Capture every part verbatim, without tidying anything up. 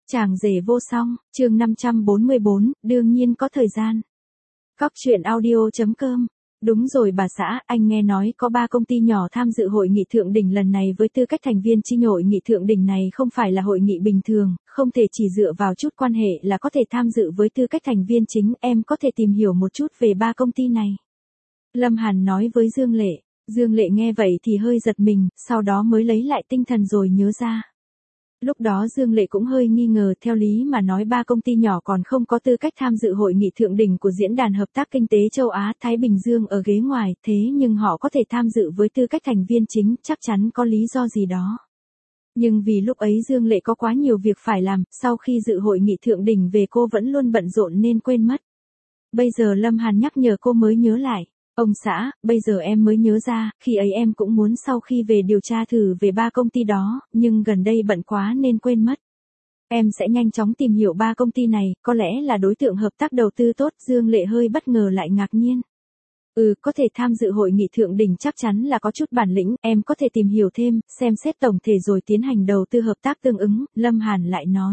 Chàng rể vô song, chương năm trăm bốn mươi bốn, đương nhiên có thời gian. Cóc truyện audio chấm com. Đúng rồi bà xã, anh nghe nói có ba công ty nhỏ tham dự hội nghị thượng đỉnh lần này với tư cách thành viên chi hội nghị thượng đỉnh này không phải là hội nghị bình thường, không thể chỉ dựa vào chút quan hệ là có thể tham dự với tư cách thành viên chính, em có thể tìm hiểu một chút về ba công ty này. Lâm Hàn nói với Dương Lệ, Dương Lệ nghe vậy thì hơi giật mình, sau đó mới lấy lại tinh thần rồi nhớ ra. Lúc đó Dương Lệ cũng hơi nghi ngờ, theo lý mà nói ba công ty nhỏ còn không có tư cách tham dự hội nghị thượng đỉnh của Diễn đàn Hợp tác Kinh tế Châu Á Thái Bình Dương ở ghế ngoài, thế nhưng họ có thể tham dự với tư cách thành viên chính, chắc chắn có lý do gì đó. Nhưng vì lúc ấy Dương Lệ có quá nhiều việc phải làm, sau khi dự hội nghị thượng đỉnh về cô vẫn luôn bận rộn nên quên mất. Bây giờ Lâm Hàn nhắc nhở cô mới nhớ lại. Ông xã, bây giờ em mới nhớ ra, khi ấy em cũng muốn sau khi về điều tra thử về ba công ty đó, nhưng gần đây bận quá nên quên mất. Em sẽ nhanh chóng tìm hiểu ba công ty này, có lẽ là đối tượng hợp tác đầu tư tốt. Dương Lệ hơi bất ngờ lại ngạc nhiên. Ừ, có thể tham dự hội nghị thượng đỉnh chắc chắn là có chút bản lĩnh, em có thể tìm hiểu thêm, xem xét tổng thể rồi tiến hành đầu tư hợp tác tương ứng, Lâm Hàn lại nói.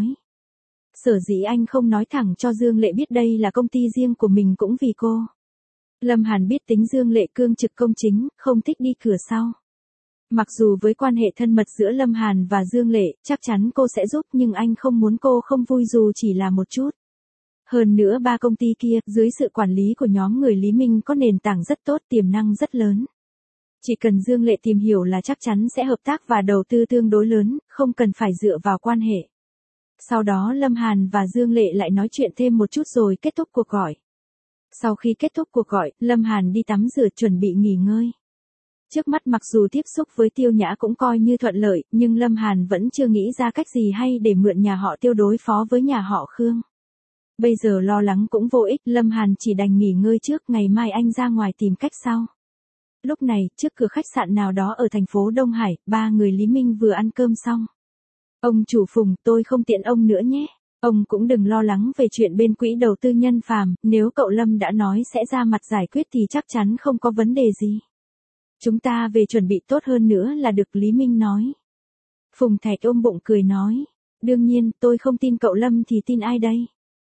Sở dĩ anh không nói thẳng cho Dương Lệ biết đây là công ty riêng của mình cũng vì cô. Lâm Hàn biết tính Dương Lệ cương trực công chính, không thích đi cửa sau. Mặc dù với quan hệ thân mật giữa Lâm Hàn và Dương Lệ, chắc chắn cô sẽ giúp nhưng anh không muốn cô không vui dù chỉ là một chút. Hơn nữa ba công ty kia, dưới sự quản lý của nhóm người Lý Minh có nền tảng rất tốt, tiềm năng rất lớn. Chỉ cần Dương Lệ tìm hiểu là chắc chắn sẽ hợp tác và đầu tư tương đối lớn, không cần phải dựa vào quan hệ. Sau đó Lâm Hàn và Dương Lệ lại nói chuyện thêm một chút rồi kết thúc cuộc gọi. Sau khi kết thúc cuộc gọi, Lâm Hàn đi tắm rửa chuẩn bị nghỉ ngơi. Trước mắt mặc dù tiếp xúc với Tiêu Nhã cũng coi như thuận lợi, nhưng Lâm Hàn vẫn chưa nghĩ ra cách gì hay để mượn nhà họ Tiêu đối phó với nhà họ Khương. Bây giờ lo lắng cũng vô ích, Lâm Hàn chỉ đành nghỉ ngơi trước, ngày mai anh ra ngoài tìm cách sau. Lúc này, trước cửa khách sạn nào đó ở thành phố Đông Hải, ba người Lý Minh vừa ăn cơm xong. Ông chủ Phùng, tôi không tiện ông nữa nhé. Ông cũng đừng lo lắng về chuyện bên quỹ đầu tư Nhân Phàm, nếu cậu Lâm đã nói sẽ ra mặt giải quyết thì chắc chắn không có vấn đề gì. Chúng ta về chuẩn bị tốt hơn nữa là được, Lý Minh nói. Phùng Thạch ôm bụng cười nói, đương nhiên, tôi không tin cậu Lâm thì tin ai đây?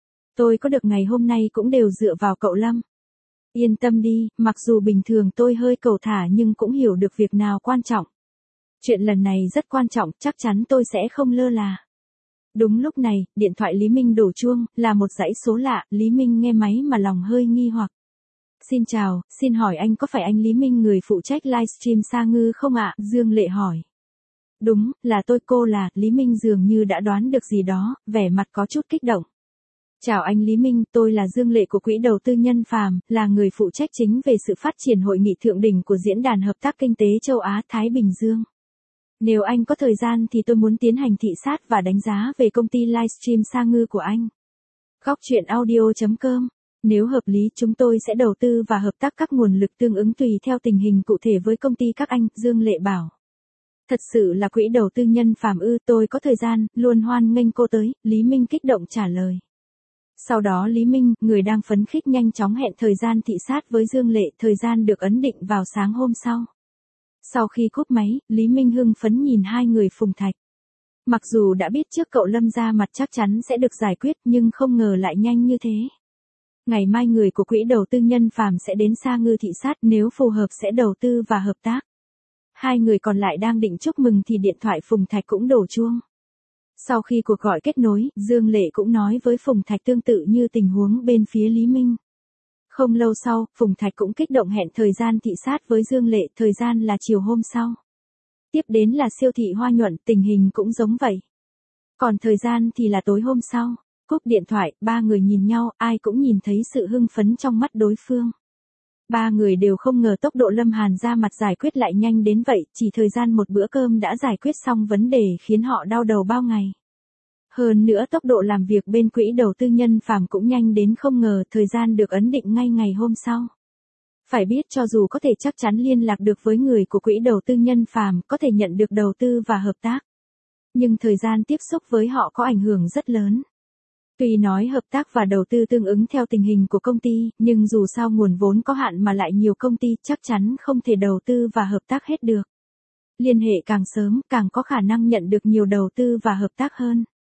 Tôi có được ngày hôm nay cũng đều dựa vào cậu Lâm. Yên tâm đi, mặc dù bình thường tôi hơi cầu thả nhưng cũng hiểu được việc nào quan trọng. Chuyện lần này rất quan trọng, chắc chắn tôi sẽ không lơ là. Đúng lúc này, điện thoại Lý Minh đổ chuông, là một dãy số lạ, Lý Minh nghe máy mà lòng hơi nghi hoặc. Xin chào, xin hỏi anh có phải anh Lý Minh người phụ trách livestream Sa Ngư không ạ? Dương Lệ hỏi. Đúng, là tôi, cô là, Lý Minh dường như đã đoán được gì đó, vẻ mặt có chút kích động. Chào anh Lý Minh, tôi là Dương Lệ của Quỹ Đầu tư Nhân Phàm, là người phụ trách chính về sự phát triển hội nghị thượng đỉnh của Diễn đàn Hợp tác Kinh tế Châu Á Thái Bình Dương. Nếu anh có thời gian thì tôi muốn tiến hành thị sát và đánh giá về công ty livestream Sa Ngư của anh. Cóc truyện audio chấm com. Nếu hợp lý chúng tôi sẽ đầu tư và hợp tác các nguồn lực tương ứng tùy theo tình hình cụ thể với công ty các anh, Dương Lệ bảo. Thật sự là Quỹ Đầu tư Nhân Phàm ư, tôi có thời gian, luôn hoan nghênh cô tới, Lý Minh kích động trả lời. Sau đó Lý Minh, người đang phấn khích nhanh chóng hẹn thời gian thị sát với Dương Lệ, thời gian được ấn định vào sáng hôm sau. Sau khi cúp máy, Lý Minh hưng phấn nhìn hai người Phùng Thạch. Mặc dù đã biết trước cậu Lâm ra mặt chắc chắn sẽ được giải quyết nhưng không ngờ lại nhanh như thế. Ngày mai người của Quỹ Đầu tư Nhân Phàm sẽ đến Sa Ngư thị sát, nếu phù hợp sẽ đầu tư và hợp tác. Hai người còn lại đang định chúc mừng thì điện thoại Phùng Thạch cũng đổ chuông. Sau khi cuộc gọi kết nối, Dương Lệ cũng nói với Phùng Thạch tương tự như tình huống bên phía Lý Minh. Không lâu sau, Phùng Thạch cũng kích động hẹn thời gian thị sát với Dương Lệ, thời gian là chiều hôm sau. Tiếp đến là siêu thị Hoa Nhuận, tình hình cũng giống vậy. Còn thời gian thì là tối hôm sau. Cúp điện thoại, ba người nhìn nhau, ai cũng nhìn thấy sự hưng phấn trong mắt đối phương. Ba người đều không ngờ tốc độ Lâm Hàn ra mặt giải quyết lại nhanh đến vậy, chỉ thời gian một bữa cơm đã giải quyết xong vấn đề khiến họ đau đầu bao ngày. Hơn nữa tốc độ làm việc bên Quỹ Đầu tư Nhân Phàm cũng nhanh đến không ngờ, thời gian được ấn định ngay ngày hôm sau. Phải biết cho dù có thể chắc chắn liên lạc được với người của Quỹ Đầu tư Nhân Phàm, có thể nhận được đầu tư và hợp tác. Nhưng thời gian tiếp xúc với họ có ảnh hưởng rất lớn. Tuy nói hợp tác và đầu tư tương ứng theo tình hình của công ty, nhưng dù sao nguồn vốn có hạn mà lại nhiều công ty chắc chắn không thể đầu tư và hợp tác hết được. Liên hệ càng sớm, càng có khả năng nhận được nhiều đầu tư và hợp tác hơn.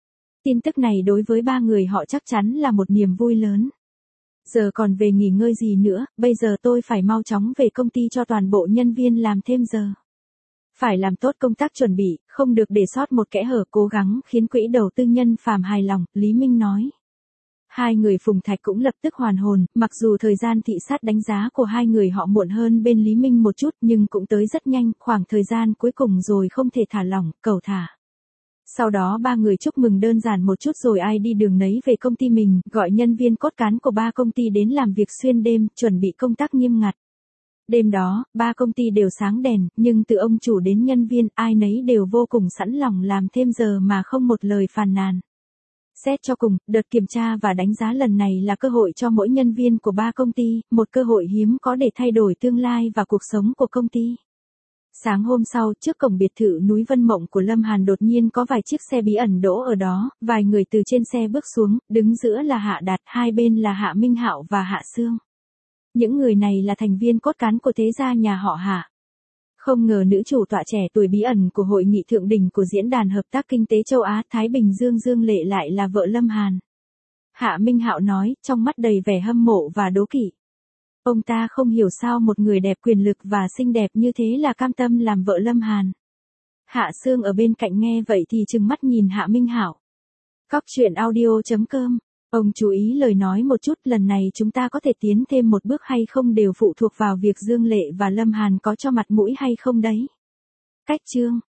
Tin tức này đối với ba người họ chắc chắn là một niềm vui lớn. Giờ còn về nghỉ ngơi gì nữa, bây giờ tôi phải mau chóng về công ty cho toàn bộ nhân viên làm thêm giờ. Phải làm tốt công tác chuẩn bị, không được để sót một kẽ hở, cố gắng khiến quỹ đầu tư nhân Phàm hài lòng, Lý Minh nói. Hai người Phùng Thạch cũng lập tức hoàn hồn, mặc dù thời gian thị sát đánh giá của hai người họ muộn hơn bên Lý Minh một chút nhưng cũng tới rất nhanh, khoảng thời gian cuối cùng rồi không thể thả lỏng, cầu thả. Sau đó ba người chúc mừng đơn giản một chút rồi ai đi đường nấy về công ty mình, gọi nhân viên cốt cán của ba công ty đến làm việc xuyên đêm, chuẩn bị công tác nghiêm ngặt. Đêm đó, ba công ty đều sáng đèn, nhưng từ ông chủ đến nhân viên, ai nấy đều vô cùng sẵn lòng làm thêm giờ mà không một lời phàn nàn. Xét cho cùng, đợt kiểm tra và đánh giá lần này là cơ hội cho mỗi nhân viên của ba công ty, một cơ hội hiếm có để thay đổi tương lai và cuộc sống của công ty. Sáng hôm sau, trước cổng biệt thự núi Vân Mộng của Lâm Hàn đột nhiên có vài chiếc xe bí ẩn đỗ ở đó, vài người từ trên xe bước xuống, đứng giữa là Hạ Đạt, hai bên là Hạ Minh Hạo và Hạ Sương. Những người này là thành viên cốt cán của thế gia nhà họ Hạ. Không ngờ nữ chủ tọa trẻ tuổi bí ẩn của hội nghị thượng đỉnh của Diễn đàn Hợp tác Kinh tế Châu Á Thái Bình Dương Dương Lệ lại là vợ Lâm Hàn. Hạ Minh Hạo nói, trong mắt đầy vẻ hâm mộ và đố kỵ. Ông ta không hiểu sao một người đẹp quyền lực và xinh đẹp như thế là cam tâm làm vợ Lâm Hàn. Hạ Sương ở bên cạnh nghe vậy thì trừng mắt nhìn Hạ Minh Hạo. Cóc truyện audio chấm com. Ông chú ý lời nói một chút, lần này chúng ta có thể tiến thêm một bước hay không đều phụ thuộc vào việc Dương Lệ và Lâm Hàn có cho mặt mũi hay không đấy. Cách chương